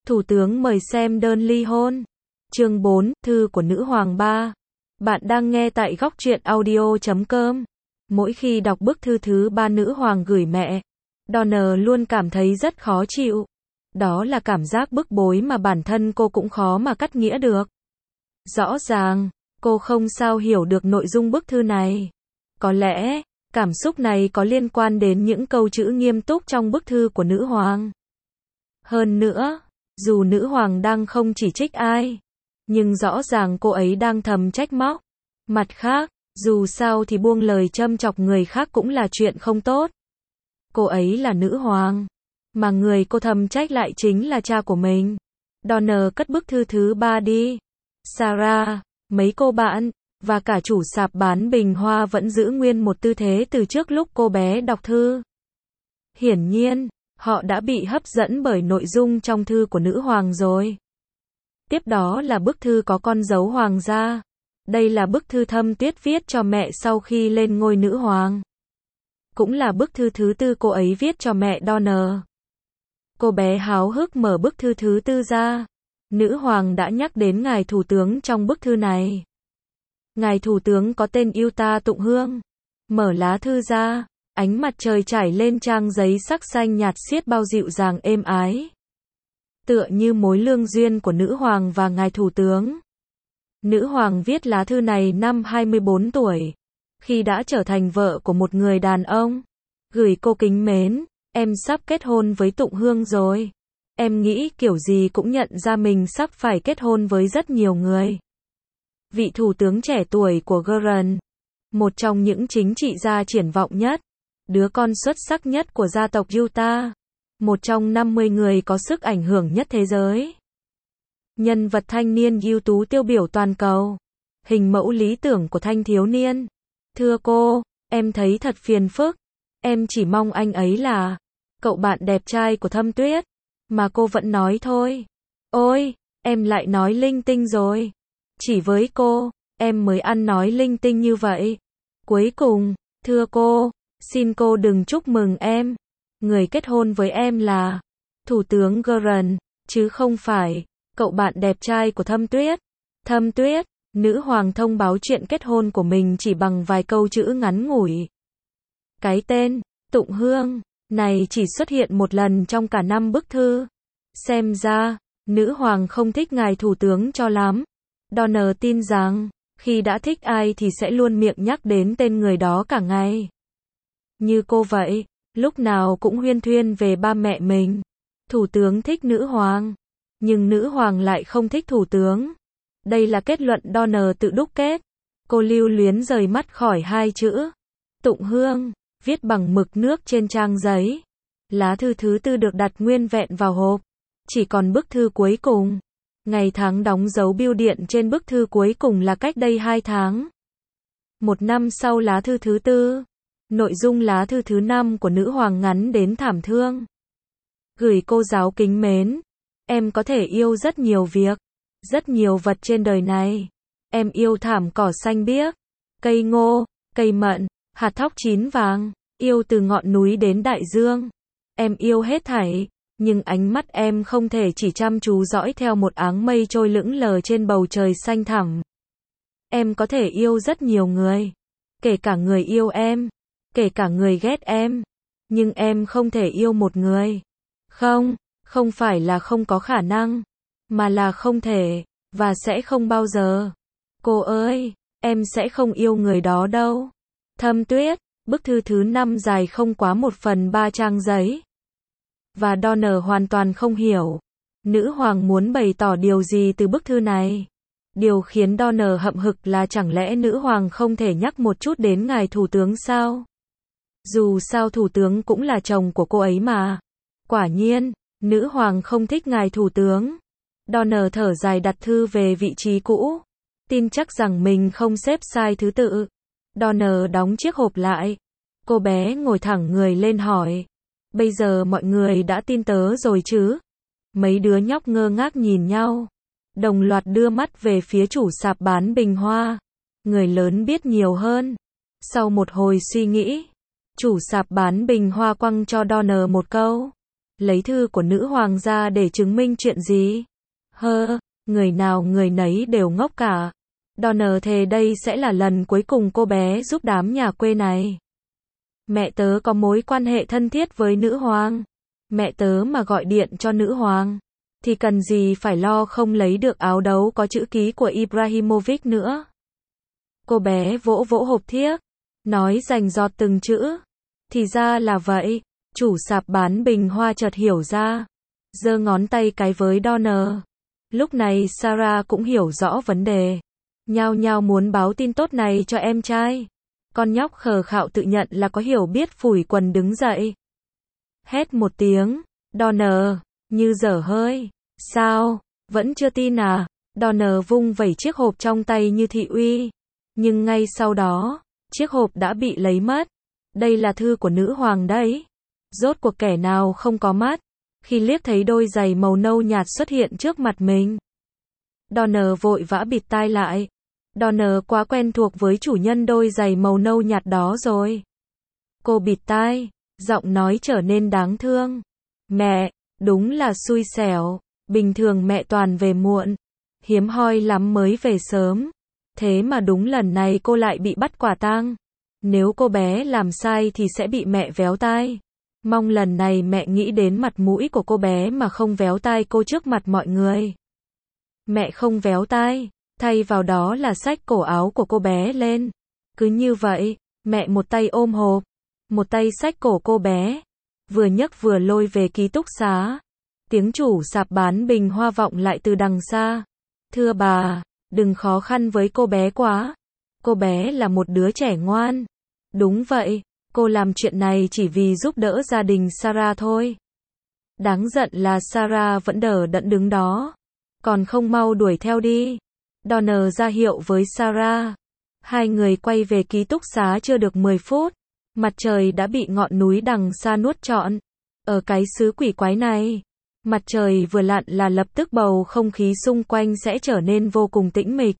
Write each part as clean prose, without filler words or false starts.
Thủ tướng mời xem đơn ly hôn. Chương 4, thư của nữ hoàng 3. Bạn đang nghe tại góc truyện audio.com. Mỗi khi đọc bức thư thứ 3 nữ hoàng gửi mẹ, Donna luôn cảm thấy rất khó chịu. Đó là cảm giác bức bối mà bản thân cô cũng khó mà cắt nghĩa được. Rõ ràng, cô không sao hiểu được nội dung bức thư này. Có lẽ, cảm xúc này có liên quan đến những câu chữ nghiêm túc trong bức thư của nữ hoàng. Hơn nữa, dù nữ hoàng đang không chỉ trích ai, nhưng rõ ràng cô ấy đang thầm trách móc. Mặt khác, dù sao thì buông lời châm chọc người khác cũng là chuyện không tốt. Cô ấy là nữ hoàng, mà người cô thầm trách lại chính là cha của mình. Donna cất bức thư thứ 3 đi. Sarah, mấy cô bạn, và cả chủ sạp bán bình hoa vẫn giữ nguyên một tư thế từ trước lúc cô bé đọc thư. Hiển nhiên, họ đã bị hấp dẫn bởi nội dung trong thư của nữ hoàng rồi. Tiếp đó là bức thư có con dấu hoàng gia. Đây là bức thư Thâm Tuyết viết cho mẹ sau khi lên ngôi nữ hoàng. Cũng là bức thư thứ 4 cô ấy viết cho mẹ Donna. Cô bé háo hức mở bức thư thứ 4 ra. Nữ hoàng đã nhắc đến ngài thủ tướng trong bức thư này. Ngài thủ tướng có tên Yuta Tụng Hương. Mở lá thư ra, ánh mặt trời trải lên trang giấy sắc xanh nhạt xiết bao dịu dàng êm ái. Tựa như mối lương duyên của nữ hoàng và ngài thủ tướng. Nữ hoàng viết lá thư này năm 24 tuổi, khi đã trở thành vợ của một người đàn ông. Gửi cô kính mến, em sắp kết hôn với Tụng Hương rồi. Em nghĩ kiểu gì cũng nhận ra mình sắp phải kết hôn với rất nhiều người. Vị thủ tướng trẻ tuổi của Gurren, một trong những chính trị gia triển vọng nhất, đứa con xuất sắc nhất của gia tộc Yuta, một trong 50 người có sức ảnh hưởng nhất thế giới. Nhân vật thanh niên ưu tú tiêu biểu toàn cầu, hình mẫu lý tưởng của thanh thiếu niên. Thưa cô, em thấy thật phiền phức. Em chỉ mong anh ấy là cậu bạn đẹp trai của Thâm Tuyết. Mà cô vẫn nói thôi. Ôi, em lại nói linh tinh rồi. Chỉ với cô, em mới ăn nói linh tinh như vậy. Cuối cùng, thưa cô, xin cô đừng chúc mừng em. Người kết hôn với em là Thủ tướng Gurren, chứ không phải cậu bạn đẹp trai của Thâm Tuyết. Thâm Tuyết, nữ hoàng thông báo chuyện kết hôn của mình chỉ bằng vài câu chữ ngắn ngủi. Cái tên Tụng Hương này chỉ xuất hiện một lần trong cả 5 bức thư. Xem ra, nữ hoàng không thích ngài thủ tướng cho lắm. Donna tin rằng, khi đã thích ai thì sẽ luôn miệng nhắc đến tên người đó cả ngày. Như cô vậy, lúc nào cũng huyên thuyên về ba mẹ mình. Thủ tướng thích nữ hoàng, nhưng nữ hoàng lại không thích thủ tướng. Đây là kết luận Donna tự đúc kết. Cô lưu luyến rời mắt khỏi hai chữ Tụng Hương, viết bằng mực nước trên trang giấy. Lá thư thứ 4 được đặt nguyên vẹn vào hộp. Chỉ còn bức thư cuối cùng. Ngày tháng đóng dấu bưu điện trên bức thư cuối cùng là cách đây 2 tháng. Một năm sau lá thư thứ 4. Nội dung lá thư thứ 5 của nữ hoàng ngắn đến thảm thương. Gửi cô giáo kính mến. Em có thể yêu rất nhiều việc, rất nhiều vật trên đời này. Em yêu thảm cỏ xanh biếc, cây ngô, cây mận, hạt thóc chín vàng, yêu từ ngọn núi đến đại dương. Em yêu hết thảy, nhưng ánh mắt em không thể chỉ chăm chú dõi theo một áng mây trôi lững lờ trên bầu trời xanh thẳm. Em có thể yêu rất nhiều người, kể cả người yêu em, kể cả người ghét em, nhưng em không thể yêu một người. Không, không phải là không có khả năng, mà là không thể, và sẽ không bao giờ. Cô ơi, em sẽ không yêu người đó đâu. Thâm Tuyết, bức thư thứ 5 dài không quá 1/3 trang giấy. Và Donna hoàn toàn không hiểu. Nữ hoàng muốn bày tỏ điều gì từ bức thư này. Điều khiến Donna hậm hực là chẳng lẽ nữ hoàng không thể nhắc một chút đến ngài thủ tướng sao? Dù sao thủ tướng cũng là chồng của cô ấy mà. Quả nhiên, nữ hoàng không thích ngài thủ tướng. Donna thở dài đặt thư về vị trí cũ. Tin chắc rằng mình không xếp sai thứ tự. Donna đóng chiếc hộp lại. Cô bé ngồi thẳng người lên hỏi. Bây giờ mọi người đã tin tớ rồi chứ? Mấy đứa nhóc ngơ ngác nhìn nhau. Đồng loạt đưa mắt về phía chủ sạp bán bình hoa. Người lớn biết nhiều hơn. Sau một hồi suy nghĩ, chủ sạp bán bình hoa quăng cho Donna một câu. Lấy thư của nữ hoàng ra để chứng minh chuyện gì? Người nào người nấy đều ngốc cả. Donner thề đây sẽ là lần cuối cùng cô bé giúp đám nhà quê này. Mẹ tớ có mối quan hệ thân thiết với nữ hoàng. Mẹ tớ mà gọi điện cho nữ hoàng, thì cần gì phải lo không lấy được áo đấu có chữ ký của Ibrahimovic nữa. Cô bé vỗ vỗ hộp thiếc, nói rành rọt từng chữ. Thì ra là vậy, chủ sạp bán bình hoa chợt hiểu ra, giơ ngón tay cái với Donner. Lúc này Sarah cũng hiểu rõ vấn đề, nhao nhao muốn báo tin tốt này cho em trai. Con nhóc khờ khạo tự nhận là có hiểu biết phủi quần đứng dậy. Hét một tiếng, Donner, như dở hơi. Sao, vẫn chưa tin à? Donner vung vẩy chiếc hộp trong tay như thị uy. Nhưng ngay sau đó, chiếc hộp đã bị lấy mất. Đây là thư của nữ hoàng đấy. Rốt cuộc kẻ nào không có mắt, khi liếc thấy đôi giày màu nâu nhạt xuất hiện trước mặt mình. Donner vội vã bịt tai lại. Donner quá quen thuộc với chủ nhân đôi giày màu nâu nhạt đó rồi. Cô bịt tai, giọng nói trở nên đáng thương. Mẹ, đúng là xui xẻo. Bình thường mẹ toàn về muộn, hiếm hoi lắm mới về sớm. Thế mà đúng lần này cô lại bị bắt quả tang. Nếu cô bé làm sai thì sẽ bị mẹ véo tai. Mong lần này mẹ nghĩ đến mặt mũi của cô bé mà không véo tai cô trước mặt mọi người. Mẹ không véo tai, thay vào đó là xách cổ áo của cô bé lên. Cứ như vậy, mẹ một tay ôm hộp, một tay xách cổ cô bé, vừa nhấc vừa lôi về ký túc xá. Tiếng chủ sạp bán bình hoa vọng lại từ đằng xa. Thưa bà, đừng khó khăn với cô bé quá. Cô bé là một đứa trẻ ngoan. Đúng vậy, cô làm chuyện này chỉ vì giúp đỡ gia đình Sarah thôi. Đáng giận là Sarah vẫn đờ đẫn đứng đó. Còn không mau đuổi theo đi. Donner ra hiệu với Sarah. Hai người quay về ký túc xá chưa được 10 phút. Mặt trời đã bị ngọn núi đằng xa nuốt trọn. Ở cái xứ quỷ quái này, mặt trời vừa lặn là lập tức bầu không khí xung quanh sẽ trở nên vô cùng tĩnh mịch.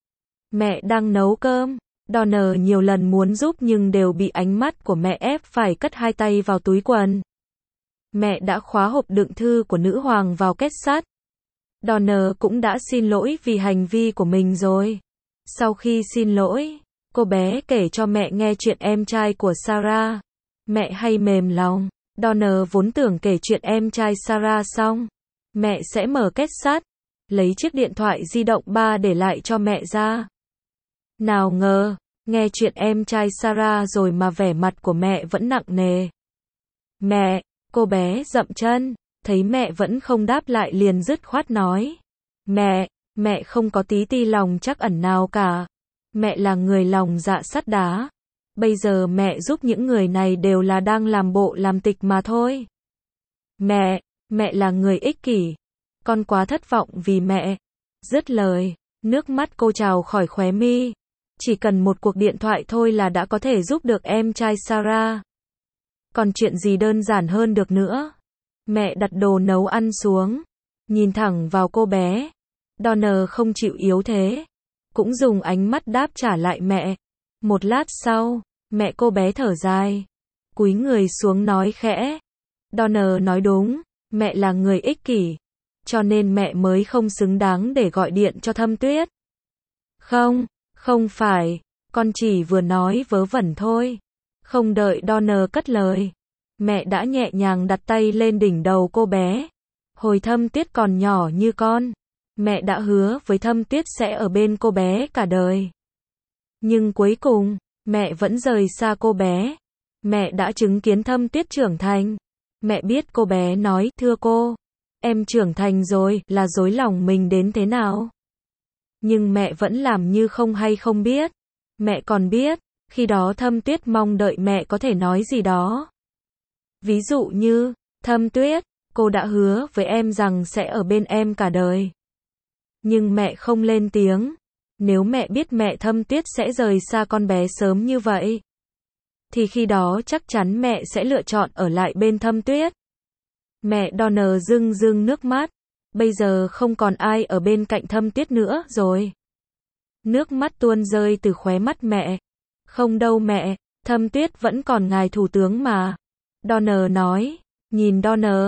Mẹ đang nấu cơm. Donner nhiều lần muốn giúp nhưng đều bị ánh mắt của mẹ ép phải cất hai tay vào túi quần. Mẹ đã khóa hộp đựng thư của nữ hoàng vào két sắt. Donner cũng đã xin lỗi vì hành vi của mình rồi. Sau khi xin lỗi, cô bé kể cho mẹ nghe chuyện em trai của Sarah. Mẹ hay mềm lòng. Donner vốn tưởng kể chuyện em trai Sarah xong, mẹ sẽ mở két sắt, lấy chiếc điện thoại di động ba để lại cho mẹ ra. Nào ngờ, nghe chuyện em trai Sarah rồi mà vẻ mặt của mẹ vẫn nặng nề. Mẹ, cô bé dậm chân, thấy mẹ vẫn không đáp lại liền dứt khoát nói. Mẹ không có tí ti lòng trắc ẩn nào cả. Mẹ là người lòng dạ sắt đá. Bây giờ mẹ giúp những người này đều là đang làm bộ làm tịch mà thôi. Mẹ là người ích kỷ. Con quá thất vọng vì mẹ. Dứt lời, nước mắt cô trào khỏi khóe mi. Chỉ cần một cuộc điện thoại thôi là đã có thể giúp được em trai Sarah. Còn chuyện gì đơn giản hơn được nữa. Mẹ đặt đồ nấu ăn xuống, nhìn thẳng vào cô bé. Donner không chịu yếu thế, cũng dùng ánh mắt đáp trả lại mẹ. Một lát sau, mẹ cô bé thở dài, cúi người xuống nói khẽ. Donner nói đúng, mẹ là người ích kỷ, cho nên mẹ mới không xứng đáng để gọi điện cho Thâm Tuyết. Không phải, con chỉ vừa nói vớ vẩn thôi. Không đợi Donner cất lời, mẹ đã nhẹ nhàng đặt tay lên đỉnh đầu cô bé. Hồi Thâm Tuyết còn nhỏ như con, mẹ đã hứa với Thâm Tuyết sẽ ở bên cô bé cả đời. Nhưng cuối cùng, mẹ vẫn rời xa cô bé. Mẹ đã chứng kiến Thâm Tuyết trưởng thành. Mẹ biết cô bé nói, thưa cô, em trưởng thành rồi, là dối lòng mình đến thế nào. Nhưng mẹ vẫn làm như không hay không biết. Mẹ còn biết, khi đó Thâm Tuyết mong đợi mẹ có thể nói gì đó. Ví dụ như, Thâm Tuyết, cô đã hứa với em rằng sẽ ở bên em cả đời. Nhưng mẹ không lên tiếng. Nếu mẹ biết mẹ Thâm Tuyết sẽ rời xa con bé sớm như vậy, thì khi đó chắc chắn mẹ sẽ lựa chọn ở lại bên Thâm Tuyết. Mẹ Donner rưng rưng nước mắt. Bây giờ không còn ai ở bên cạnh Thâm Tuyết nữa rồi. Nước mắt tuôn rơi từ khóe mắt mẹ. Không đâu mẹ, Thâm Tuyết vẫn còn ngài thủ tướng mà. Donner nói. Nhìn Donner,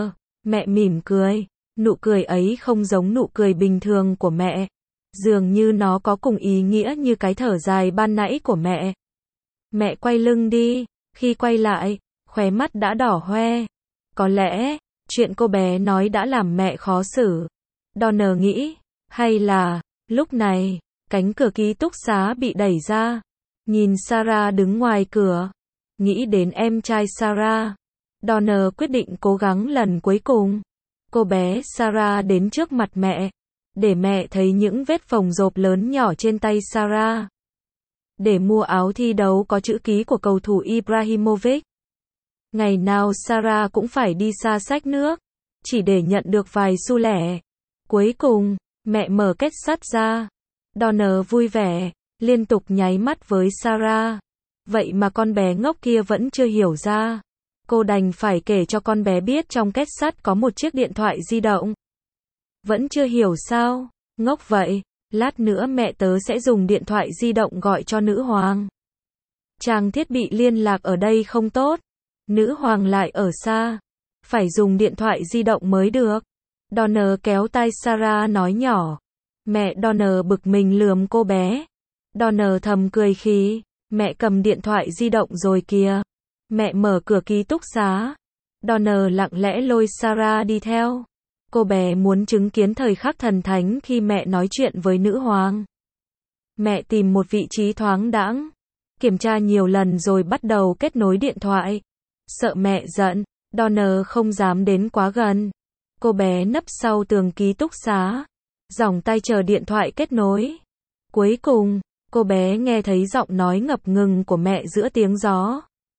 Mẹ mỉm cười. Nụ cười ấy không giống nụ cười bình thường của mẹ. Dường như nó có cùng ý nghĩa như cái thở dài ban nãy của mẹ. Mẹ quay lưng đi. Khi quay lại, khóe mắt đã đỏ hoe. Có lẽ, chuyện cô bé nói đã làm mẹ khó xử. Donna nghĩ. Hay là, lúc này, cánh cửa ký túc xá bị đẩy ra. Nhìn Sarah đứng ngoài cửa. Nghĩ đến em trai Sarah. Donna quyết định cố gắng lần cuối cùng. Cô bé Sarah đến trước mặt mẹ. Để mẹ thấy những vết phồng rộp lớn nhỏ trên tay Sarah. Để mua áo thi đấu có chữ ký của cầu thủ Ibrahimovic. Ngày nào Sarah cũng phải đi xa xách nước. Chỉ để nhận được vài xu lẻ. Cuối cùng, mẹ mở kết sắt ra. Donna vui vẻ, liên tục nháy mắt với Sarah. Vậy mà con bé ngốc kia vẫn chưa hiểu ra. Cô đành phải kể cho con bé biết trong kết sắt có một chiếc điện thoại di động. Vẫn chưa hiểu sao? Ngốc vậy, lát nữa mẹ tớ sẽ dùng điện thoại di động gọi cho nữ hoàng. Trang thiết bị liên lạc ở đây không tốt. Nữ hoàng lại ở xa. Phải dùng điện thoại di động mới được. Donna kéo tay Sarah nói nhỏ. Mẹ Donna bực mình lườm cô bé. Donna thầm cười khi, mẹ cầm điện thoại di động rồi kìa. Mẹ mở cửa ký túc xá. Donna lặng lẽ lôi Sarah đi theo. Cô bé muốn chứng kiến thời khắc thần thánh khi mẹ nói chuyện với nữ hoàng. Mẹ tìm một vị trí thoáng đãng. Kiểm tra nhiều lần rồi bắt đầu kết nối điện thoại. Sợ mẹ giận, Donna không dám đến quá gần. Cô bé nấp sau tường ký túc xá. Giỏng tay chờ điện thoại kết nối. Cuối cùng, cô bé nghe thấy giọng nói ngập ngừng của mẹ giữa tiếng gió.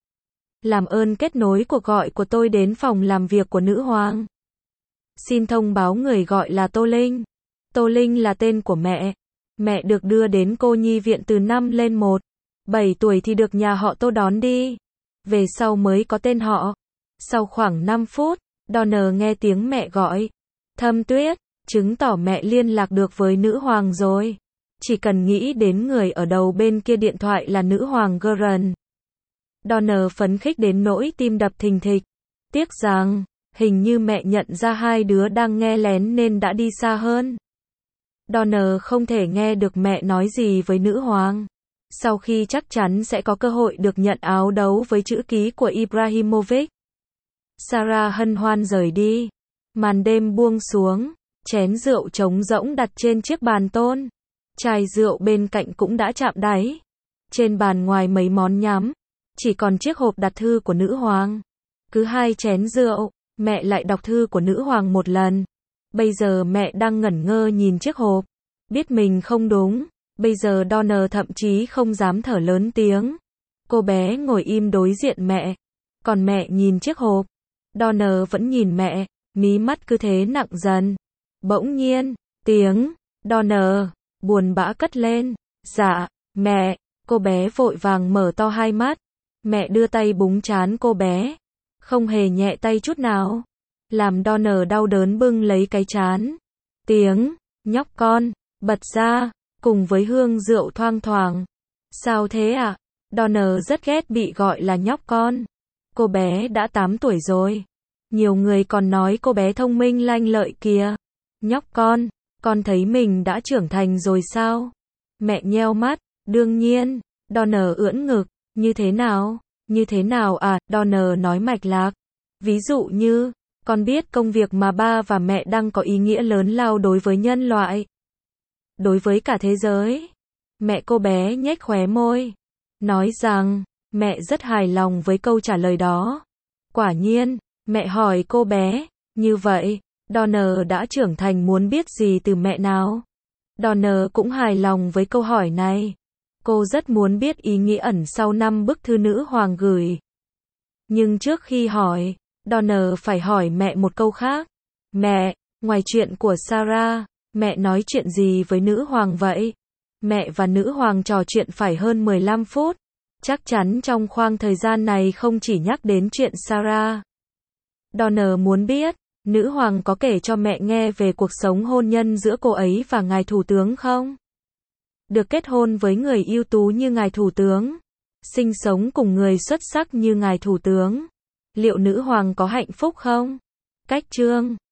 Làm ơn kết nối cuộc gọi của tôi đến phòng làm việc của nữ hoàng. Xin thông báo người gọi là Tô Linh. Tô Linh là tên của mẹ. Mẹ được đưa đến cô nhi viện từ năm lên 1. 7 tuổi thì được nhà họ Tô đón đi. Về sau mới có tên họ. Sau khoảng 5 phút, Donna nghe tiếng mẹ gọi. Thâm Tuyết, chứng tỏ mẹ liên lạc được với nữ hoàng rồi. Chỉ cần nghĩ đến người ở đầu bên kia điện thoại là nữ hoàng Gurren. Donna phấn khích đến nỗi tim đập thình thịch. Tiếc rằng, hình như mẹ nhận ra hai đứa đang nghe lén nên đã đi xa hơn. Donna không thể nghe được mẹ nói gì với nữ hoàng. Sau khi chắc chắn sẽ có cơ hội được nhận áo đấu với chữ ký của Ibrahimovic. Sarah hân hoan rời đi. Màn đêm buông xuống. Chén rượu trống rỗng đặt trên chiếc bàn tôn. Chai rượu bên cạnh cũng đã chạm đáy. Trên bàn ngoài mấy món nhắm. Chỉ còn chiếc hộp đặt thư của nữ hoàng. Cứ 2 chén rượu, mẹ lại đọc thư của nữ hoàng một lần. Bây giờ mẹ đang ngẩn ngơ nhìn chiếc hộp. Biết mình không đúng. Bây giờ Donna thậm chí không dám thở lớn tiếng. Cô bé ngồi im đối diện mẹ. Còn mẹ nhìn chiếc hộp. Donna vẫn nhìn mẹ. Mí mắt cứ thế nặng dần. Bỗng nhiên, tiếng Donna buồn bã cất lên. Dạ, mẹ. Cô bé vội vàng mở to hai mắt. Mẹ đưa tay búng trán cô bé. Không hề nhẹ tay chút nào. Làm Donna đau đớn bưng lấy cái trán. Tiếng nhóc con bật ra, cùng với hương rượu thoang thoảng. Sao thế ạ? Donna rất ghét bị gọi là nhóc con. Cô bé đã 8 tuổi rồi. Nhiều người còn nói cô bé thông minh lanh lợi kìa. Nhóc con thấy mình đã trưởng thành rồi sao? Mẹ nheo mắt, đương nhiên. Donna ưỡn ngực, như thế nào à? Donna nói mạch lạc. Ví dụ như, con biết công việc mà ba và mẹ đang có ý nghĩa lớn lao đối với nhân loại. Đối với cả thế giới. Mẹ cô bé nhếch khóe môi. Nói rằng, mẹ rất hài lòng với câu trả lời đó. Quả nhiên, mẹ hỏi cô bé, như vậy, Donna đã trưởng thành muốn biết gì từ mẹ nào? Donna cũng hài lòng với câu hỏi này. Cô rất muốn biết ý nghĩa ẩn sau 5 bức thư nữ hoàng gửi. Nhưng trước khi hỏi, Donna phải hỏi mẹ một câu khác. Mẹ, ngoài chuyện của Sarah, mẹ nói chuyện gì với nữ hoàng vậy? Mẹ và nữ hoàng trò chuyện phải hơn 15 phút. Chắc chắn trong khoảng thời gian này không chỉ nhắc đến chuyện Sarah. Donna muốn biết, nữ hoàng có kể cho mẹ nghe về cuộc sống hôn nhân giữa cô ấy và ngài thủ tướng không? Được kết hôn với người ưu tú như ngài thủ tướng. Sinh sống cùng người xuất sắc như ngài thủ tướng. Liệu nữ hoàng có hạnh phúc không? Cách chương